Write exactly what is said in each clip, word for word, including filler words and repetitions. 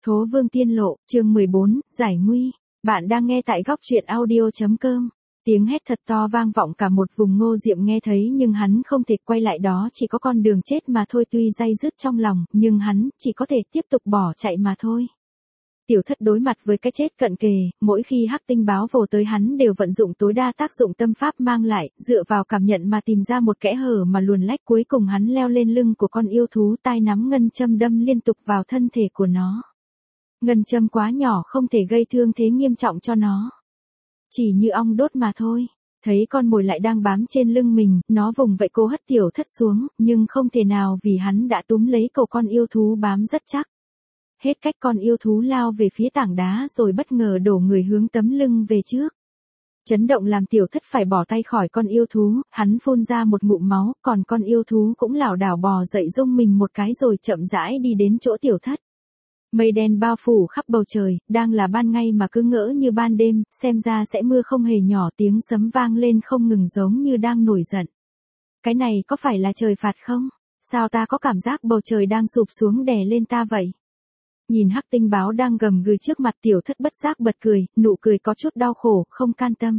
Thố Vương Tiên Lộ, chương mười bốn, Giải Nguy. Bạn đang nghe tại góc truyện audio chấm com. Tiếng hét thật to vang vọng cả một vùng. Ngô Diệm nghe thấy nhưng hắn không thể quay lại, đó chỉ có con đường chết mà thôi. Tuy day dứt trong lòng, nhưng hắn chỉ có thể tiếp tục bỏ chạy mà thôi. Tiểu Thất đối mặt với cái chết cận kề, mỗi khi hắc tinh báo vồ tới hắn đều vận dụng tối đa tác dụng tâm pháp mang lại, dựa vào cảm nhận mà tìm ra một kẽ hở mà luồn lách. Cuối cùng hắn leo lên lưng của con yêu thú, tay nắm ngân châm đâm liên tục vào thân thể của nó. Ngân châm quá nhỏ không thể gây thương thế nghiêm trọng cho nó. Chỉ như ong đốt mà thôi. Thấy con mồi lại đang bám trên lưng mình, nó vùng vậy cố hất Tiểu Thất xuống, nhưng không thể nào vì hắn đã túm lấy cổ con yêu thú bám rất chắc. Hết cách, con yêu thú lao về phía tảng đá rồi bất ngờ đổ người hướng tấm lưng về trước. Chấn động làm Tiểu Thất phải bỏ tay khỏi con yêu thú, hắn phun ra một ngụm máu, còn con yêu thú cũng lảo đảo bò dậy rung mình một cái rồi chậm rãi đi đến chỗ Tiểu Thất. Mây đen bao phủ khắp bầu trời, đang là ban ngày mà cứ ngỡ như ban đêm, xem ra sẽ mưa không hề nhỏ. Tiếng sấm vang lên không ngừng giống như đang nổi giận. Cái này có phải là trời phạt không? Sao ta có cảm giác bầu trời đang sụp xuống đè lên ta vậy? Nhìn hắc tinh báo đang gầm gừ trước mặt, Tiểu Thất bất giác bật cười, nụ cười có chút đau khổ, không can tâm.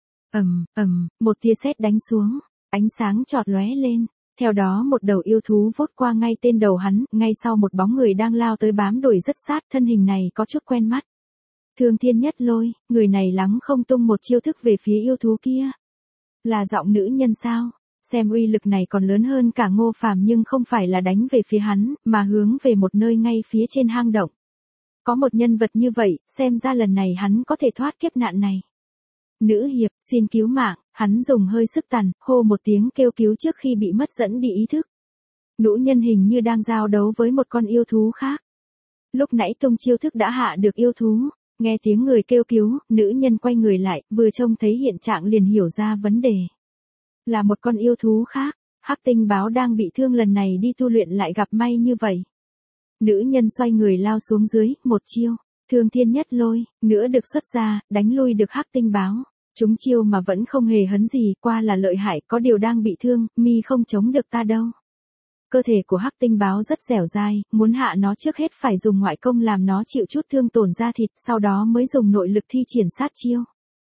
Ầm, ầm, một tia sét đánh xuống, ánh sáng chọt lóe lên. Theo đó một đầu yêu thú vút qua ngay tên đầu hắn, ngay sau một bóng người đang lao tới bám đuổi rất sát. Thân hình này có chút quen mắt. Thương Thiên Nhất Lôi, người này lắng không tung một chiêu thức về phía yêu thú kia. Là giọng nữ nhân sao? Xem uy lực này còn lớn hơn cả Ngô Phàm, nhưng không phải là đánh về phía hắn, mà hướng về một nơi ngay phía trên hang động. Có một nhân vật như vậy, xem ra lần này hắn có thể thoát kiếp nạn này. Nữ hiệp, xin cứu mạng. Hắn dùng hơi sức tàn, hô một tiếng kêu cứu trước khi bị mất dẫn đi ý thức. Nữ nhân hình như đang giao đấu với một con yêu thú khác. Lúc nãy tung chiêu thức đã hạ được yêu thú. Nghe tiếng người kêu cứu, nữ nhân quay người lại, vừa trông thấy hiện trạng liền hiểu ra vấn đề. Là một con yêu thú khác. Hắc tinh báo đang bị thương lần này đi tu luyện lại gặp may như vậy. Nữ nhân xoay người lao xuống dưới, một chiêu. Thương Thiên Nhất Lôi, nữa được xuất ra, đánh lui được hắc tinh báo. Chúng chiêu mà vẫn không hề hấn gì, qua là lợi hại, có điều đang bị thương, mi không chống được ta đâu. Cơ thể của hắc tinh báo rất dẻo dai, muốn hạ nó trước hết phải dùng ngoại công làm nó chịu chút thương tổn da thịt, sau đó mới dùng nội lực thi triển sát chiêu.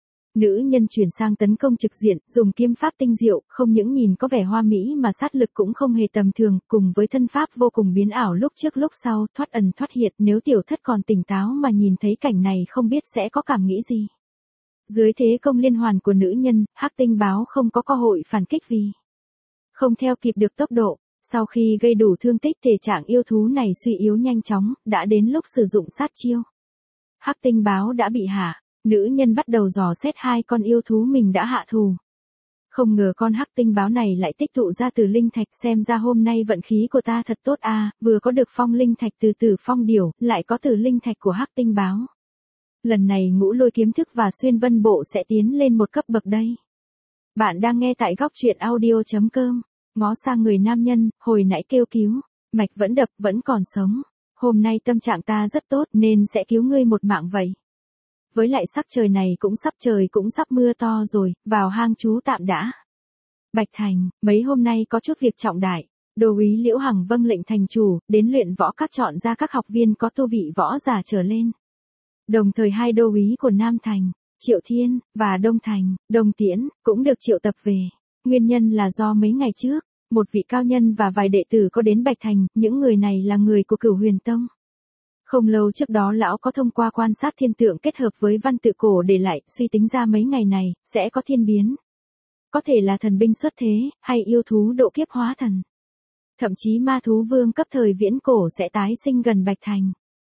Nữ nhân chuyển sang tấn công trực diện, dùng kiếm pháp tinh diệu, không những nhìn có vẻ hoa mỹ mà sát lực cũng không hề tầm thường, cùng với thân pháp vô cùng biến ảo lúc trước lúc sau, thoát ẩn thoát hiện. Nếu Tiểu Thất còn tỉnh táo mà nhìn thấy cảnh này không biết sẽ có cảm nghĩ gì. Dưới thế công liên hoàn của nữ nhân, hắc tinh báo không có cơ hội phản kích vì không theo kịp được tốc độ. Sau khi gây đủ thương tích, thể trạng yêu thú này suy yếu nhanh chóng, đã đến lúc sử dụng sát chiêu. Hắc tinh báo đã bị hạ, nữ nhân bắt đầu dò xét hai con yêu thú mình đã hạ thù. Không ngờ con hắc tinh báo này lại tích tụ ra từ linh thạch, xem ra hôm nay vận khí của ta thật tốt a, à, vừa có được phong linh thạch từ Tử Phong Điểu, lại có từ linh thạch của hắc tinh báo. Lần này Ngũ Lôi kiếm thức và Xuyên Vân bộ sẽ tiến lên một cấp bậc đây. Bạn đang nghe tại góc truyện audio chấm com. Ngó sang người nam nhân, hồi nãy kêu cứu, mạch vẫn đập, vẫn còn sống. Hôm nay tâm trạng ta rất tốt nên sẽ cứu ngươi một mạng vậy. Với lại sắc trời này cũng sắp trời cũng sắp mưa to rồi, vào hang trú tạm đã. Bạch Thành, mấy hôm nay có chút việc trọng đại. Đô úy Liễu Hằng vâng lệnh thành chủ, đến luyện võ các chọn ra các học viên có tu vị võ giả trở lên. Đồng thời hai đô úy của Nam Thành, Triệu Thiên, và Đông Thành, Đông Tiễn, cũng được triệu tập về. Nguyên nhân là do mấy ngày trước, một vị cao nhân và vài đệ tử có đến Bạch Thành, những người này là người của Cửu Huyền Tông. Không lâu trước đó lão có thông qua quan sát thiên tượng kết hợp với văn tự cổ để lại, suy tính ra mấy ngày này, sẽ có thiên biến. Có thể là thần binh xuất thế, hay yêu thú độ kiếp hóa thần. Thậm chí ma thú vương cấp thời viễn cổ sẽ tái sinh gần Bạch Thành.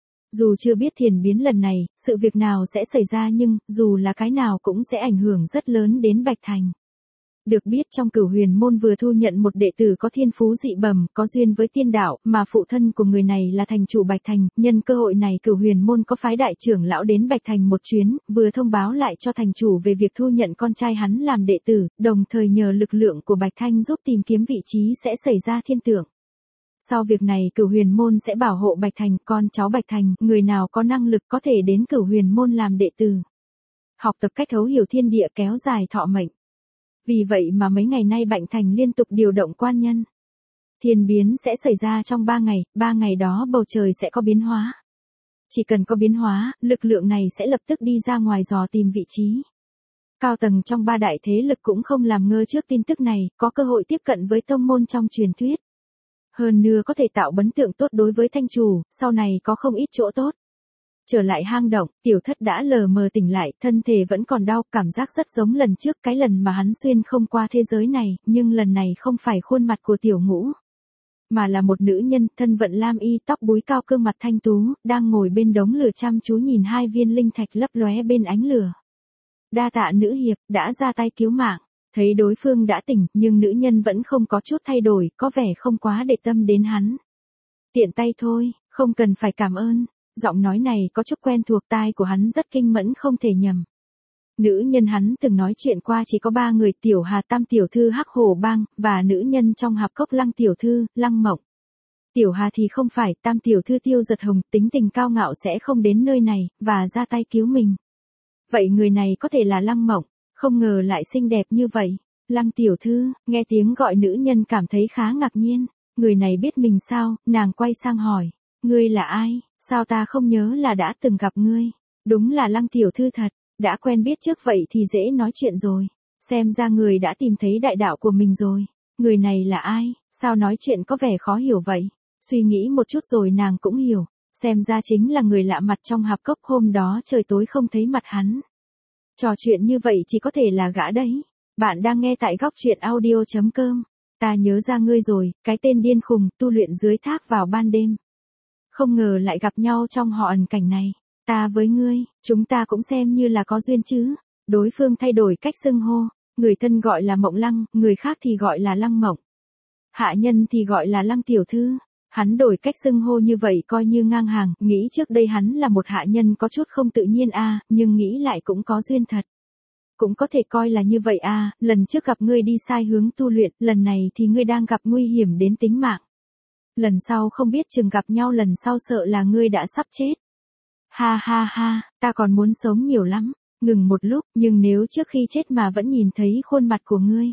Dù chưa biết thiên biến lần này, sự việc nào sẽ xảy ra nhưng, dù là cái nào cũng sẽ ảnh hưởng rất lớn đến Bạch Thành. Được biết trong Cửu Huyền môn vừa thu nhận một đệ tử có thiên phú dị bẩm, có duyên với tiên đạo, mà phụ thân của người này là thành chủ Bạch Thành. Nhân cơ hội này Cửu Huyền môn có phái đại trưởng lão đến Bạch Thành một chuyến, vừa thông báo lại cho thành chủ về việc thu nhận con trai hắn làm đệ tử, đồng thời nhờ lực lượng của Bạch Thanh giúp tìm kiếm vị trí sẽ xảy ra thiên tượng. Sau việc này Cửu Huyền môn sẽ bảo hộ Bạch Thành, con cháu Bạch Thành, người nào có năng lực có thể đến Cửu Huyền môn làm đệ tử. Học tập cách thấu hiểu thiên địa, kéo dài thọ mệnh. Vì vậy mà mấy ngày nay Bạch Thành liên tục điều động quan nhân. Thiên biến sẽ xảy ra trong ba ngày, ba ngày đó bầu trời sẽ có biến hóa. Chỉ cần có biến hóa, lực lượng này sẽ lập tức đi ra ngoài dò tìm vị trí. Cao tầng trong ba đại thế lực cũng không làm ngơ trước tin tức này, có cơ hội tiếp cận với tông môn trong truyền thuyết. Hơn nữa có thể tạo ấn tượng tốt đối với thanh chủ, sau này có không ít chỗ tốt. Trở lại hang động, tiểu thất đã lờ mờ tỉnh lại, thân thể vẫn còn đau, cảm giác rất giống lần trước cái lần mà hắn xuyên không qua thế giới này, nhưng lần này không phải khuôn mặt của tiểu ngũ. Mà là một nữ nhân, thân vận lam y, tóc búi cao, gương mặt thanh tú, đang ngồi bên đống lửa chăm chú nhìn hai viên linh thạch lấp lóe bên ánh lửa. Đa tạ nữ hiệp, đã ra tay cứu mạng. Thấy đối phương đã tỉnh, nhưng nữ nhân vẫn không có chút thay đổi, có vẻ không quá để tâm đến hắn. Tiện tay thôi, không cần phải cảm ơn. Giọng nói này có chút quen thuộc, tai của hắn rất kinh mẫn, không thể nhầm. Nữ nhân hắn từng nói chuyện qua chỉ có ba người, Tiểu Hà, Tam tiểu thư Hắc Hổ Bang, và nữ nhân trong hạp cốc Lăng tiểu thư, Lăng Mộng. Tiểu Hà thì không phải, Tam tiểu thư Tiêu Giật Hồng, tính tình cao ngạo sẽ không đến nơi này, và ra tay cứu mình. Vậy người này có thể là Lăng Mộng, không ngờ lại xinh đẹp như vậy. Lăng tiểu thư, nghe tiếng gọi nữ nhân cảm thấy khá ngạc nhiên, người này biết mình sao, nàng quay sang hỏi, ngươi là ai, sao ta không nhớ là đã từng gặp ngươi, đúng là Lăng tiểu thư thật, đã quen biết trước vậy thì dễ nói chuyện rồi, xem ra người đã tìm thấy đại đạo của mình rồi, người này là ai, sao nói chuyện có vẻ khó hiểu vậy, suy nghĩ một chút rồi nàng cũng hiểu, xem ra chính là người lạ mặt trong hạp cốc hôm đó trời tối không thấy mặt hắn. Trò chuyện như vậy chỉ có thể là gã đấy. Bạn đang nghe tại góc truyện audio chấm com. Ta nhớ ra ngươi rồi, cái tên điên khùng, tu luyện dưới thác vào ban đêm. Không ngờ lại gặp nhau trong họ ẩn cảnh này. Ta với ngươi, chúng ta cũng xem như là có duyên chứ. Đối phương thay đổi cách xưng hô. Người thân gọi là Mộng Lăng, người khác thì gọi là Lăng Mộng. Hạ nhân thì gọi là Lăng tiểu thư. Hắn đổi cách xưng hô như vậy coi như ngang hàng, nghĩ trước đây hắn là một hạ nhân có chút không tự nhiên a, à, nhưng nghĩ lại cũng có duyên thật. Cũng có thể coi là như vậy a, à, lần trước gặp ngươi đi sai hướng tu luyện, lần này thì ngươi đang gặp nguy hiểm đến tính mạng. Lần sau không biết chừng gặp nhau lần sau sợ là ngươi đã sắp chết. Ha ha ha, ta còn muốn sống nhiều lắm, ngừng một lúc, nhưng nếu trước khi chết mà vẫn nhìn thấy khuôn mặt của ngươi,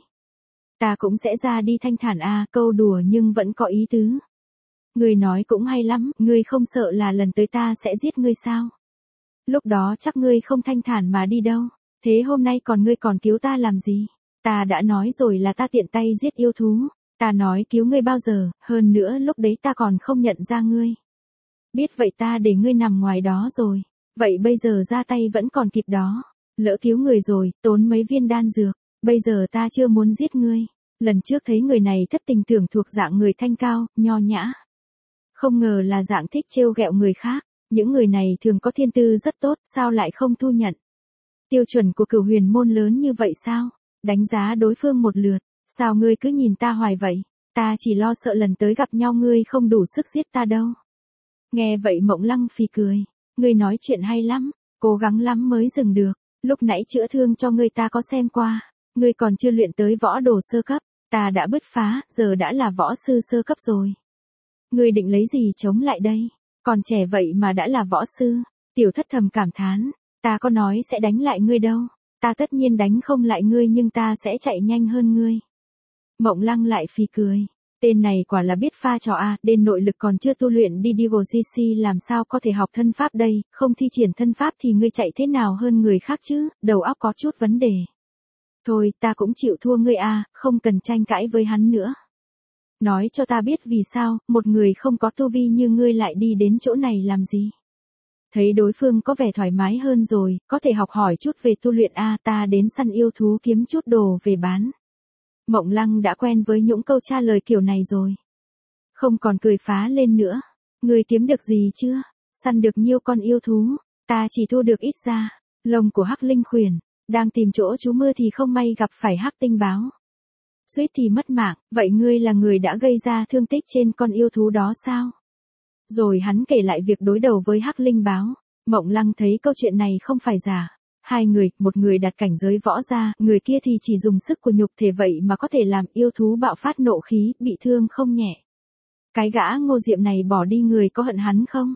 ta cũng sẽ ra đi thanh thản a, à, câu đùa nhưng vẫn có ý tứ. Ngươi nói cũng hay lắm, ngươi không sợ là lần tới ta sẽ giết ngươi sao? Lúc đó chắc ngươi không thanh thản mà đi đâu, thế hôm nay còn ngươi còn cứu ta làm gì? Ta đã nói rồi là ta tiện tay giết yêu thú, ta nói cứu ngươi bao giờ, hơn nữa lúc đấy ta còn không nhận ra ngươi. Biết vậy ta để ngươi nằm ngoài đó rồi, vậy bây giờ ra tay vẫn còn kịp đó, lỡ cứu người rồi, tốn mấy viên đan dược, bây giờ ta chưa muốn giết ngươi. Lần trước thấy người này thất tình tưởng thuộc dạng người thanh cao, nho nhã. Không ngờ là dạng thích trêu ghẹo người khác, những người này thường có thiên tư rất tốt, sao lại không thu nhận? Tiêu chuẩn của Cửu Huyền môn lớn như vậy sao? Đánh giá đối phương một lượt, sao ngươi cứ nhìn ta hoài vậy? Ta chỉ lo sợ lần tới gặp nhau ngươi không đủ sức giết ta đâu. Nghe vậy Mộng Lăng phì cười, ngươi nói chuyện hay lắm, cố gắng lắm mới dừng được, lúc nãy chữa thương cho ngươi ta có xem qua, ngươi còn chưa luyện tới võ đồ sơ cấp, ta đã bứt phá, giờ đã là võ sư sơ cấp rồi. Ngươi định lấy gì chống lại đây? Còn trẻ vậy mà đã là võ sư. Tiểu thất thầm cảm thán. Ta có nói sẽ đánh lại ngươi đâu. Ta tất nhiên đánh không lại ngươi nhưng ta sẽ chạy nhanh hơn ngươi. Mộng Lăng lại phì cười. Tên này quả là biết pha trò a, đến nội lực còn chưa tu luyện đi Digo xê xê làm sao có thể học thân pháp đây, không thi triển thân pháp thì ngươi chạy thế nào hơn người khác chứ, đầu óc có chút vấn đề. Thôi, ta cũng chịu thua ngươi a, không cần tranh cãi với hắn nữa. Nói cho ta biết vì sao, một người không có tu vi như ngươi lại đi đến chỗ này làm gì. Thấy đối phương có vẻ thoải mái hơn rồi, có thể học hỏi chút về tu luyện a, ta đến săn yêu thú kiếm chút đồ về bán. Mộng Lăng đã quen với những câu trả lời kiểu này rồi. Không còn cười phá lên nữa. Ngươi kiếm được gì chưa? Săn được nhiêu con yêu thú? Ta chỉ thu được ít ra. Lông của Hắc Linh Khuyển. Đang tìm chỗ trú mưa thì không may gặp phải Hắc Tinh Báo. Suýt thì mất mạng, vậy ngươi là người đã gây ra thương tích trên con yêu thú đó sao? Rồi hắn kể lại việc đối đầu với Hắc Linh Báo. Mộng Lăng thấy câu chuyện này không phải giả. Hai người, một người đạt cảnh giới võ gia, người kia thì chỉ dùng sức của nhục thể vậy mà có thể làm yêu thú bạo phát nộ khí, bị thương không nhẹ. Cái gã Ngô Diệm này bỏ đi người có hận hắn không?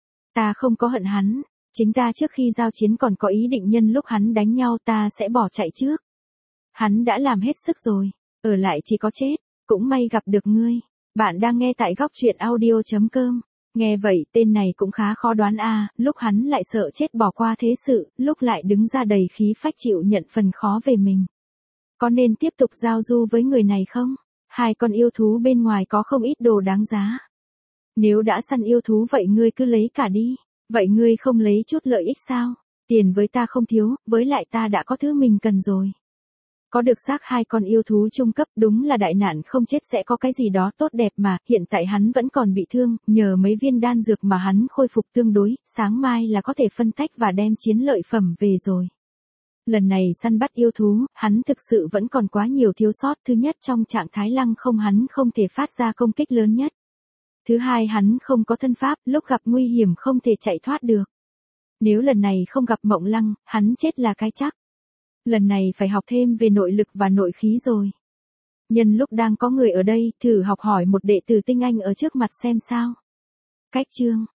Ta không có hận hắn, chính ta trước khi giao chiến còn có ý định nhân lúc hắn đánh nhau ta sẽ bỏ chạy trước. Hắn đã làm hết sức rồi, ở lại chỉ có chết, cũng may gặp được ngươi. Bạn đang nghe tại góc truyện audio chấm com. Nghe vậy tên này cũng khá khó đoán a, lúc hắn lại sợ chết bỏ qua thế sự, lúc lại đứng ra đầy khí phách chịu nhận phần khó về mình. Có nên tiếp tục giao du với người này không? Hai con yêu thú bên ngoài có không ít đồ đáng giá. Nếu đã săn yêu thú vậy ngươi cứ lấy cả đi. Vậy ngươi không lấy chút lợi ích sao? Tiền với ta không thiếu, với lại ta đã có thứ mình cần rồi. Có được xác hai con yêu thú trung cấp đúng là đại nạn không chết sẽ có cái gì đó tốt đẹp mà, hiện tại hắn vẫn còn bị thương, nhờ mấy viên đan dược mà hắn khôi phục tương đối, sáng mai là có thể phân tách và đem chiến lợi phẩm về rồi. Lần này săn bắt yêu thú, hắn thực sự vẫn còn quá nhiều thiếu sót. Thứ nhất, trong trạng thái lăng không hắn không thể phát ra công kích lớn nhất. Thứ hai, hắn không có thân pháp, lúc gặp nguy hiểm không thể chạy thoát được. Nếu lần này không gặp Mộng Lăng, hắn chết là cái chắc. Lần này phải học thêm về nội lực và nội khí rồi. Nhân lúc đang có người ở đây, thử học hỏi một đệ tử tinh anh ở trước mặt xem sao. Cách chương